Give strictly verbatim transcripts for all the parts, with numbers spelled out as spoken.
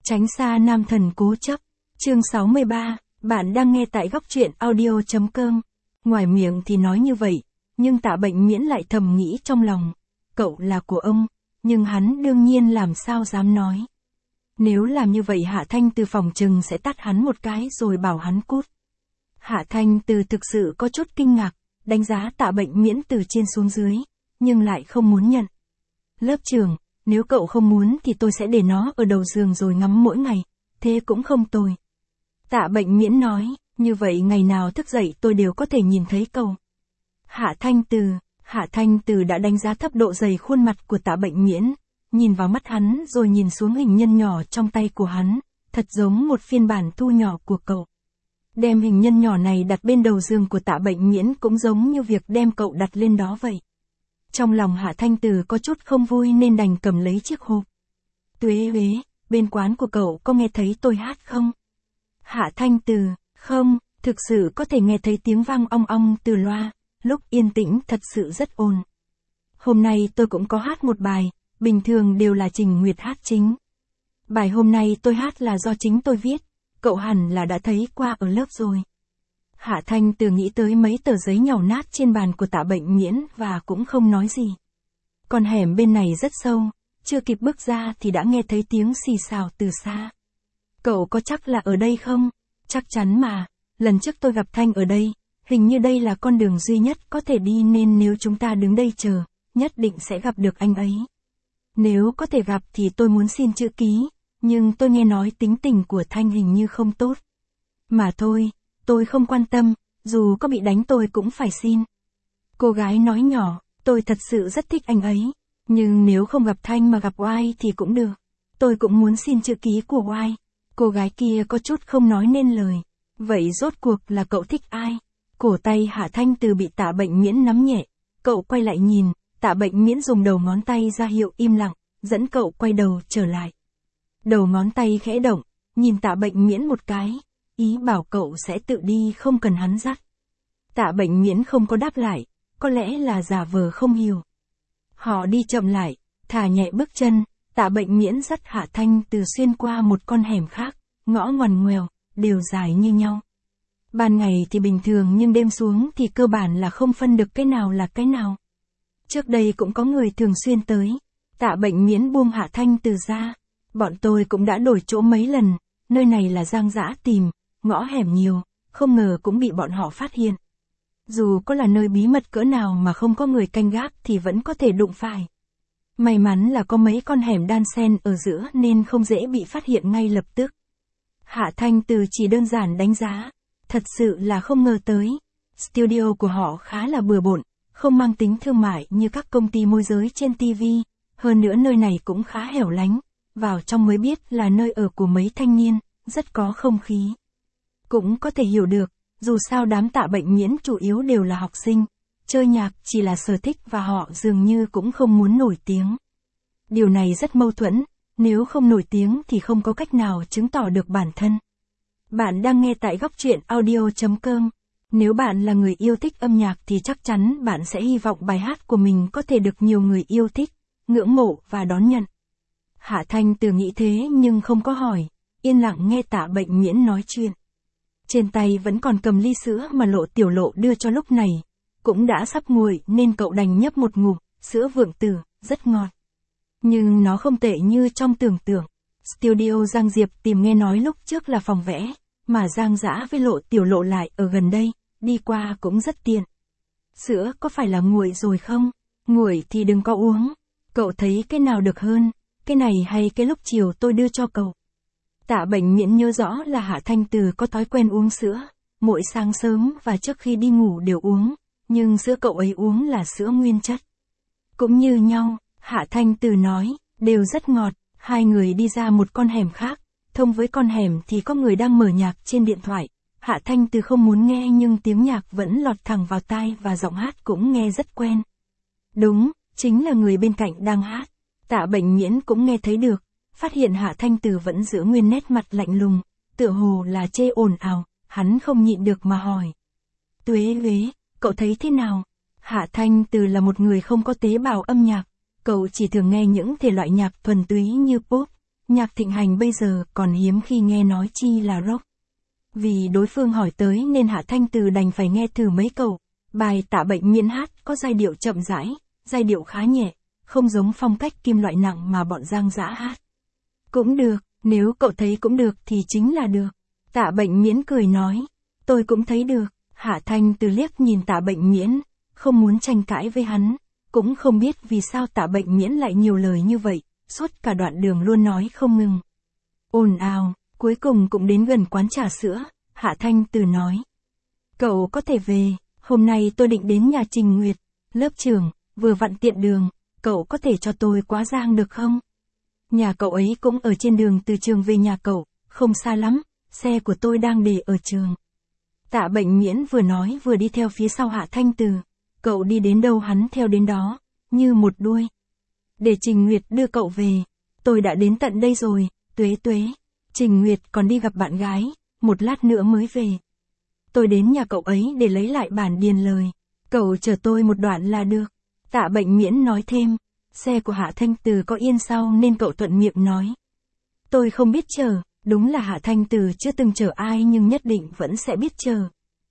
Tránh xa nam thần cố chấp. Chương sáu mươi ba, bạn đang nghe tại góc truyện audio chấm com. Ngoài miệng thì nói như vậy, nhưng Tạ Bệnh Miễn lại thầm nghĩ trong lòng, cậu là của ông, nhưng hắn đương nhiên làm sao dám nói. Nếu làm như vậy Hạ Thanh Từ phòng trừng sẽ tát hắn một cái rồi bảo hắn cút. Hạ Thanh Từ thực sự có chút kinh ngạc, đánh giá Tạ Bệnh Miễn từ trên xuống dưới, nhưng lại không muốn nhận. Lớp trưởng, nếu cậu không muốn thì tôi sẽ để nó ở đầu giường rồi ngắm mỗi ngày, thế cũng không tồi. Tạ Bệnh Miễn nói, như vậy ngày nào thức dậy tôi đều có thể nhìn thấy cậu. Hạ Thanh Từ, Hạ Thanh Từ đã đánh giá thấp độ dày khuôn mặt của Tạ Bệnh Miễn, nhìn vào mắt hắn rồi nhìn xuống hình nhân nhỏ trong tay của hắn, thật giống một phiên bản thu nhỏ của cậu. Đem hình nhân nhỏ này đặt bên đầu giường của Tạ Bệnh Miễn cũng giống như việc đem cậu đặt lên đó vậy. Trong lòng Hạ Thanh Từ có chút không vui nên đành cầm lấy chiếc hộp. Tuế Huế, bên quán của cậu có nghe thấy tôi hát không? Hạ Thanh Từ, không, thực sự có thể nghe thấy tiếng vang ong ong từ loa, lúc yên tĩnh thật sự rất ồn. Hôm nay tôi cũng có hát một bài, bình thường đều là Trình Nguyệt hát chính. Bài hôm nay tôi hát là do chính tôi viết, cậu hẳn là đã thấy qua ở lớp rồi. Hạ Thanh Từ nghĩ tới mấy tờ giấy nhàu nát trên bàn của Tạ Bệnh Miễn và cũng không nói gì. Con hẻm bên này rất sâu, chưa kịp bước ra thì đã nghe thấy tiếng xì xào từ xa. Cậu có chắc là ở đây không? Chắc chắn mà, lần trước tôi gặp Thanh ở đây, hình như đây là con đường duy nhất có thể đi nên nếu chúng ta đứng đây chờ, nhất định sẽ gặp được anh ấy. Nếu có thể gặp thì tôi muốn xin chữ ký, nhưng tôi nghe nói tính tình của Thanh hình như không tốt. Mà thôi, tôi không quan tâm, dù có bị đánh tôi cũng phải xin. Cô gái nói nhỏ, tôi thật sự rất thích anh ấy, nhưng nếu không gặp Thanh mà gặp Oai thì cũng được. Tôi cũng muốn xin chữ ký của Oai. Cô gái kia có chút không nói nên lời. Vậy rốt cuộc là cậu thích ai? Cổ tay Hạ Thanh Từ bị Tạ Bệnh Miễn nắm nhẹ. Cậu quay lại nhìn, Tạ Bệnh Miễn dùng đầu ngón tay ra hiệu im lặng, dẫn cậu quay đầu trở lại. Đầu ngón tay khẽ động, nhìn Tạ Bệnh Miễn một cái, ý bảo cậu sẽ tự đi không cần hắn dắt. Tạ Bệnh Miễn không có đáp lại, có lẽ là giả vờ không hiểu. Họ đi chậm lại, thả nhẹ bước chân, Tạ Bệnh Miễn dắt Hạ Thanh Từ xuyên qua một con hẻm khác, ngõ ngoằn ngoèo, đều dài như nhau. Ban ngày thì bình thường nhưng đêm xuống thì cơ bản là không phân được cái nào là cái nào. Trước đây cũng có người thường xuyên tới. Tạ Bệnh Miễn buông Hạ Thanh Từ ra. Bọn tôi cũng đã đổi chỗ mấy lần, nơi này là giang dã tìm, ngõ hẻm nhiều, không ngờ cũng bị bọn họ phát hiện. Dù có là nơi bí mật cỡ nào mà không có người canh gác thì vẫn có thể đụng phải. May mắn là có mấy con hẻm đan xen ở giữa nên không dễ bị phát hiện ngay lập tức. Hạ Thanh Từ chỉ đơn giản đánh giá, thật sự là không ngờ tới. Studio của họ khá là bừa bộn, không mang tính thương mại như các công ty môi giới trên ti vi, hơn nữa nơi này cũng khá hẻo lánh, vào trong mới biết là nơi ở của mấy thanh niên, rất có không khí. Cũng có thể hiểu được, dù sao đám Tạ Bệnh Miễn chủ yếu đều là học sinh, chơi nhạc chỉ là sở thích và họ dường như cũng không muốn nổi tiếng. Điều này rất mâu thuẫn, nếu không nổi tiếng thì không có cách nào chứng tỏ được bản thân. Bạn đang nghe tại góc truyện audio chấm com. Nếu bạn là người yêu thích âm nhạc thì chắc chắn bạn sẽ hy vọng bài hát của mình có thể được nhiều người yêu thích, ngưỡng mộ và đón nhận. Hạ Thanh Từ nghĩ thế nhưng không có hỏi, yên lặng nghe Tạ Bệnh Miễn nói chuyện. Trên tay vẫn còn cầm ly sữa mà Lộ Tiểu Lộ đưa cho lúc này, cũng đã sắp nguội nên cậu đành nhấp một ngụm, sữa Vượng Tử, rất ngọt. Nhưng nó không tệ như trong tưởng tượng. Studio Giang Diệp tìm nghe nói lúc trước là phòng vẽ, mà Giang Dã với Lộ Tiểu Lộ lại ở gần đây, đi qua cũng rất tiện. Sữa có phải là nguội rồi không? Nguội thì đừng có uống. Cậu thấy cái nào được hơn, cái này hay cái lúc chiều tôi đưa cho cậu? Tạ Bệnh Miễn nhớ rõ là Hạ Thanh Từ có thói quen uống sữa, mỗi sáng sớm và trước khi đi ngủ đều uống, nhưng sữa cậu ấy uống là sữa nguyên chất. Cũng như nhau, Hạ Thanh Từ nói, đều rất ngọt. Hai người đi ra một con hẻm khác, thông với con hẻm thì có người đang mở nhạc trên điện thoại. Hạ Thanh Từ không muốn nghe nhưng tiếng nhạc vẫn lọt thẳng vào tai và giọng hát cũng nghe rất quen. Đúng, chính là người bên cạnh đang hát. Tạ Bệnh Miễn cũng nghe thấy được, phát hiện Hạ Thanh Từ vẫn giữ nguyên nét mặt lạnh lùng, tựa hồ là chê ồn ào, hắn không nhịn được mà hỏi. Tuế Huế, cậu thấy thế nào? Hạ Thanh Từ là một người không có tế bào âm nhạc. Cậu chỉ thường nghe những thể loại nhạc thuần túy như pop, nhạc thịnh hành bây giờ còn hiếm khi nghe nói chi là rock. Vì đối phương hỏi tới nên Hạ Thanh Từ đành phải nghe thử mấy câu. Bài Tạ Bệnh Miễn hát có giai điệu chậm rãi, giai điệu khá nhẹ, không giống phong cách kim loại nặng mà bọn Giang Dã hát. Cũng được, nếu cậu thấy cũng được thì chính là được. Tạ Bệnh Miễn cười nói, tôi cũng thấy được. Hạ Thanh Từ liếc nhìn Tạ Bệnh Miễn, không muốn tranh cãi với hắn, cũng không biết vì sao Tạ Bệnh Miễn lại nhiều lời như vậy, suốt cả đoạn đường luôn nói không ngừng. Ồn ào, cuối cùng cũng đến gần quán trà sữa, Hạ Thanh Từ nói. Cậu có thể về, hôm nay tôi định đến nhà Trình Nguyệt, lớp trưởng, vừa vặn tiện đường, cậu có thể cho tôi qua Giang được không? Nhà cậu ấy cũng ở trên đường từ trường về nhà cậu, không xa lắm, xe của tôi đang để ở trường. Tạ Bệnh Miễn vừa nói vừa đi theo phía sau Hạ Thanh Từ, cậu đi đến đâu hắn theo đến đó, như một đuôi. Để Trình Nguyệt đưa cậu về, tôi đã đến tận đây rồi, Tuế Tuế. Trình Nguyệt còn đi gặp bạn gái, một lát nữa mới về. Tôi đến nhà cậu ấy để lấy lại bản điền lời, cậu chờ tôi một đoạn là được. Tạ Bệnh Miễn nói thêm, xe của Hạ Thanh Từ có yên sau nên cậu thuận miệng nói. Tôi không biết chờ, đúng là Hạ Thanh Từ chưa từng chờ ai nhưng nhất định vẫn sẽ biết chờ.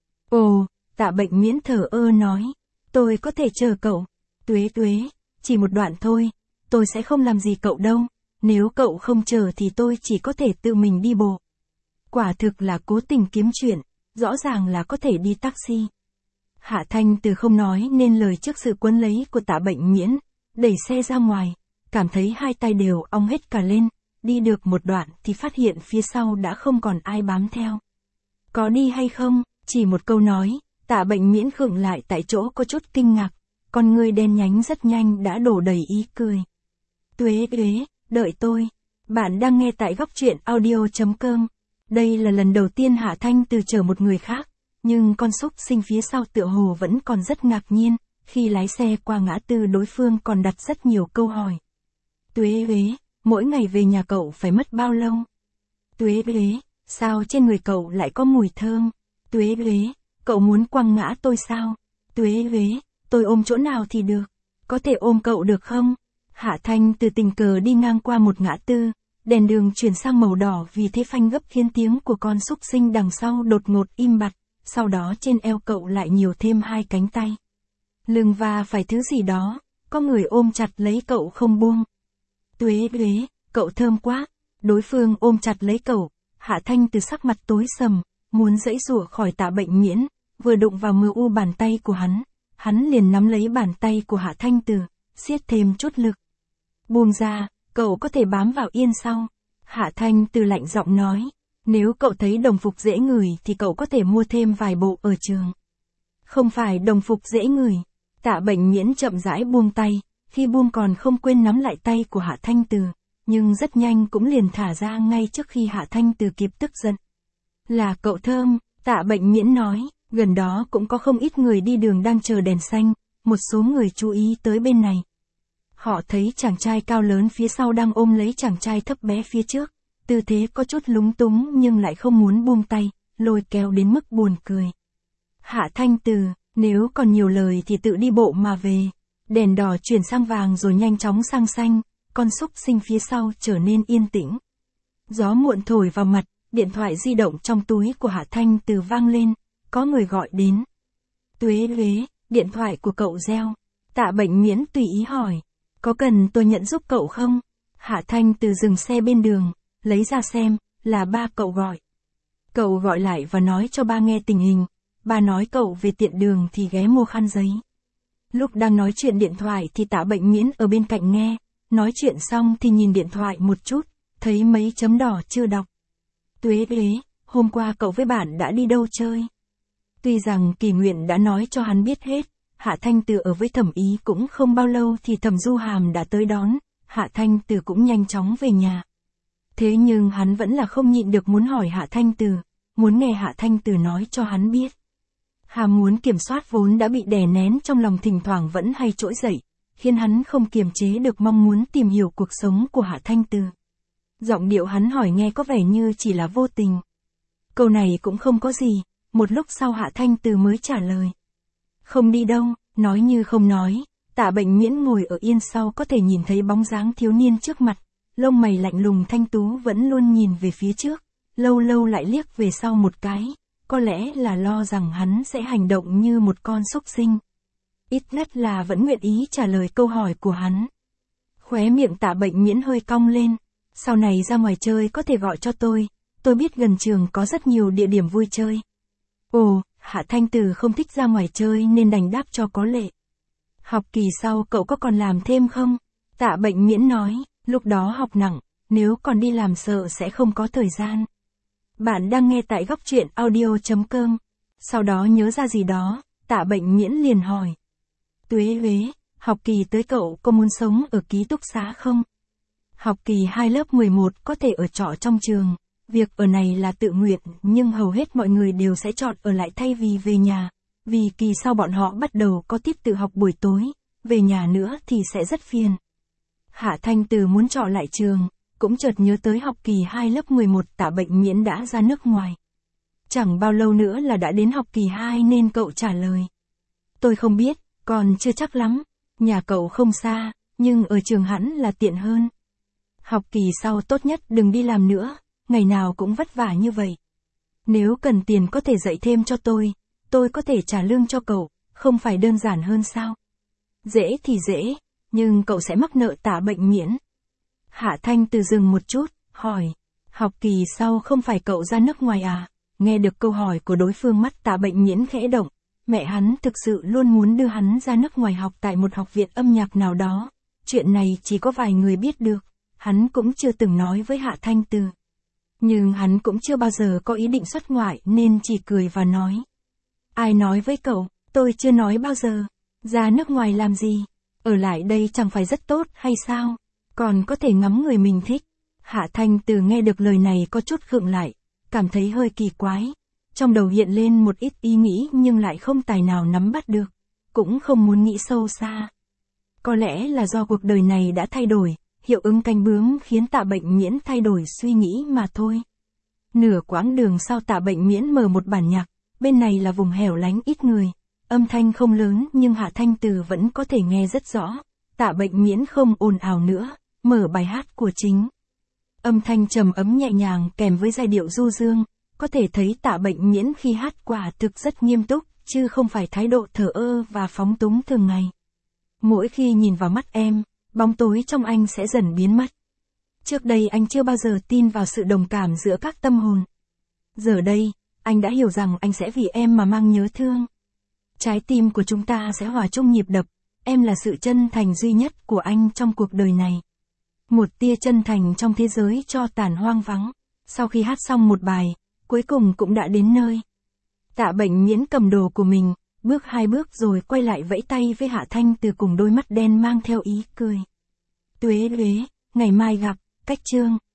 Ồ, Tạ Bệnh Miễn thở ơ nói, tôi có thể chờ cậu, Tuế Tuế, chỉ một đoạn thôi, tôi sẽ không làm gì cậu đâu, nếu cậu không chờ thì tôi chỉ có thể tự mình đi bộ. Quả thực là cố tình kiếm chuyện, rõ ràng là có thể đi taxi. Hạ Thanh Từ không nói nên lời trước sự quấn lấy của Tạ Bệnh Miễn, đẩy xe ra ngoài, cảm thấy hai tay đều ong hết cả lên, đi được một đoạn thì phát hiện phía sau đã không còn ai bám theo. Có đi hay không, chỉ một câu nói, Tạ Bệnh Miễn khựng lại tại chỗ có chút kinh ngạc, con ngươi đen nhánh rất nhanh đã đổ đầy ý cười. Tuế Tuế, đợi tôi, bạn đang nghe tại góc truyện audio chấm com. Đây là lần đầu tiên Hạ Thanh Từ chở một người khác, nhưng con xúc sinh phía sau tựa hồ vẫn còn rất ngạc nhiên, khi lái xe qua ngã tư đối phương còn đặt rất nhiều câu hỏi. Tuế Tuế, mỗi ngày về nhà cậu phải mất bao lâu? Tuế Tuế, sao trên người cậu lại có mùi thơm? Tuế Tuế, cậu muốn quăng ngã tôi sao? Tuế Tuế, tôi ôm chỗ nào thì được? Có thể ôm cậu được không? Hạ Thanh Từ tình cờ đi ngang qua một ngã tư, đèn đường chuyển sang màu đỏ vì thế phanh gấp khiến tiếng của con xúc sinh đằng sau đột ngột im bặt, sau đó trên eo cậu lại nhiều thêm hai cánh tay. Lưng va phải thứ gì đó, có người ôm chặt lấy cậu không buông. Tuế Tuế, cậu thơm quá. Đối phương ôm chặt lấy cậu, Hạ Thanh Từ sắc mặt tối sầm, muốn giãy giụa khỏi Tạ Bệnh Miễn, vừa đụng vào mờ u bàn tay của hắn, hắn liền nắm lấy bàn tay của Hạ Thanh Từ, siết thêm chút lực. Buông ra, cậu có thể bám vào yên sau. Hạ Thanh Từ lạnh giọng nói, nếu cậu thấy đồng phục dễ ngửi thì cậu có thể mua thêm vài bộ ở trường. Không phải đồng phục dễ ngửi. Tạ Bệnh Miễn chậm rãi buông tay, khi buông còn không quên nắm lại tay của Hạ Thanh Từ, nhưng rất nhanh cũng liền thả ra ngay trước khi Hạ Thanh Từ kịp tức giận. Là cậu thơm, Tạ Bệnh Miễn nói, gần đó cũng có không ít người đi đường đang chờ đèn xanh, một số người chú ý tới bên này. Họ thấy chàng trai cao lớn phía sau đang ôm lấy chàng trai thấp bé phía trước, tư thế có chút lúng túng nhưng lại không muốn buông tay, lôi kéo đến mức buồn cười. Hạ Thanh Từ, nếu còn nhiều lời thì tự đi bộ mà về. Đèn đỏ chuyển sang vàng rồi nhanh chóng sang xanh, con xúc sinh phía sau trở nên yên tĩnh. Gió muộn thổi vào mặt, điện thoại di động trong túi của Hạ Thanh Từ vang lên, có người gọi đến. Tuế Tuế, điện thoại của cậu reo. Tạ Bệnh Miễn tùy ý hỏi, có cần tôi nhận giúp cậu không? Hạ Thanh Từ dừng xe bên đường, lấy ra xem, là ba cậu gọi. Cậu gọi lại và nói cho ba nghe tình hình, ba nói cậu về tiện đường thì ghé mua khăn giấy. Lúc đang nói chuyện điện thoại thì Tạ Bệnh Miễn ở bên cạnh nghe, nói chuyện xong thì nhìn điện thoại một chút, thấy mấy chấm đỏ chưa đọc. Tuế Tuế, hôm qua cậu với bạn đã đi đâu chơi? Tuy rằng Kỳ Nguyện đã nói cho hắn biết hết, Hạ Thanh Từ ở với Thẩm Ý cũng không bao lâu thì Thẩm Du Hàm đã tới đón, Hạ Thanh Từ cũng nhanh chóng về nhà. Thế nhưng hắn vẫn là không nhịn được muốn hỏi Hạ Thanh Từ, muốn nghe Hạ Thanh Từ nói cho hắn biết. Hàm muốn kiểm soát vốn đã bị đè nén trong lòng thỉnh thoảng vẫn hay trỗi dậy, khiến hắn không kiềm chế được mong muốn tìm hiểu cuộc sống của Hạ Thanh Từ. Giọng điệu hắn hỏi nghe có vẻ như chỉ là vô tình. Câu này cũng không có gì, một lúc sau Hạ Thanh Từ mới trả lời. Không đi đâu, nói như không nói, Tạ Bệnh Miễn ngồi ở yên sau có thể nhìn thấy bóng dáng thiếu niên trước mặt, lông mày lạnh lùng thanh tú vẫn luôn nhìn về phía trước, lâu lâu lại liếc về sau một cái, có lẽ là lo rằng hắn sẽ hành động như một con súc sinh. Ít nhất là vẫn nguyện ý trả lời câu hỏi của hắn. Khóe miệng Tạ Bệnh Miễn hơi cong lên, sau này ra ngoài chơi có thể gọi cho tôi, tôi biết gần trường có rất nhiều địa điểm vui chơi. Ồ, Hạ Thanh Từ không thích ra ngoài chơi nên đành đáp cho có lệ. Học kỳ sau cậu có còn làm thêm không? Tạ Bệnh Miễn nói, lúc đó học nặng, nếu còn đi làm sợ sẽ không có thời gian. Bạn đang nghe tại góc truyện audio chấm com. Sau đó nhớ ra gì đó, Tạ Bệnh Miễn liền hỏi. Tuế Huế, học kỳ tới cậu có muốn sống ở ký túc xá không? Học kỳ hai lớp mười một có thể ở trọ trong trường. Việc ở này là tự nguyện, nhưng hầu hết mọi người đều sẽ chọn ở lại thay vì về nhà. Vì kỳ sau bọn họ bắt đầu có tiết tự học buổi tối, về nhà nữa thì sẽ rất phiền. Hạ Thanh Từ muốn trọ lại trường, cũng chợt nhớ tới học kỳ hai lớp mười một Tạ Bệnh Miễn đã ra nước ngoài. Chẳng bao lâu nữa là đã đến học kỳ hai nên cậu trả lời. Tôi không biết, còn chưa chắc lắm, nhà cậu không xa, nhưng ở trường hẳn là tiện hơn. Học kỳ sau tốt nhất đừng đi làm nữa, ngày nào cũng vất vả như vậy. Nếu cần tiền có thể dạy thêm cho tôi, tôi có thể trả lương cho cậu, không phải đơn giản hơn sao? Dễ thì dễ, nhưng cậu sẽ mắc nợ Tạ Bệnh Miễn. Hạ Thanh Từ dừng một chút, hỏi, học kỳ sau không phải cậu ra nước ngoài à? Nghe được câu hỏi của đối phương mắt Tạ Bệnh Miễn khẽ động, mẹ hắn thực sự luôn muốn đưa hắn ra nước ngoài học tại một học viện âm nhạc nào đó. Chuyện này chỉ có vài người biết được, hắn cũng chưa từng nói với Hạ Thanh Từ. Nhưng hắn cũng chưa bao giờ có ý định xuất ngoại nên chỉ cười và nói. Ai nói với cậu, tôi chưa nói bao giờ. Ra nước ngoài làm gì? Ở lại đây chẳng phải rất tốt hay sao? Còn có thể ngắm người mình thích. Hạ Thanh Từ nghe được lời này có chút khựng lại, cảm thấy hơi kỳ quái. Trong đầu hiện lên một ít ý nghĩ nhưng lại không tài nào nắm bắt được. Cũng không muốn nghĩ sâu xa. Có lẽ là do cuộc đời này đã thay đổi, hiệu ứng cánh bướm khiến Tạ Bệnh Miễn thay đổi suy nghĩ mà thôi. Nửa quãng đường sau Tạ Bệnh Miễn mở một bản nhạc, bên này là vùng hẻo lánh ít người. Âm thanh không lớn nhưng Hạ Thanh Từ vẫn có thể nghe rất rõ. Tạ Bệnh Miễn không ồn ào nữa, mở bài hát của chính. Âm thanh trầm ấm nhẹ nhàng kèm với giai điệu du dương, có thể thấy Tạ Bệnh Miễn khi hát quả thực rất nghiêm túc, chứ không phải thái độ thờ ơ và phóng túng thường ngày. Mỗi khi nhìn vào mắt em, bóng tối trong anh sẽ dần biến mất. Trước đây anh chưa bao giờ tin vào sự đồng cảm giữa các tâm hồn. Giờ đây, anh đã hiểu rằng anh sẽ vì em mà mang nhớ thương. Trái tim của chúng ta sẽ hòa chung nhịp đập, em là sự chân thành duy nhất của anh trong cuộc đời này. Một tia chân thành trong thế giới cho tàn hoang vắng. Sau khi hát xong một bài, cuối cùng cũng đã đến nơi. Tạ Bệnh Miễn cầm đồ của mình, bước hai bước rồi quay lại vẫy tay với Hạ Thanh Từ cùng đôi mắt đen mang theo ý cười. Tuế Huế, ngày mai gặp, cách chương.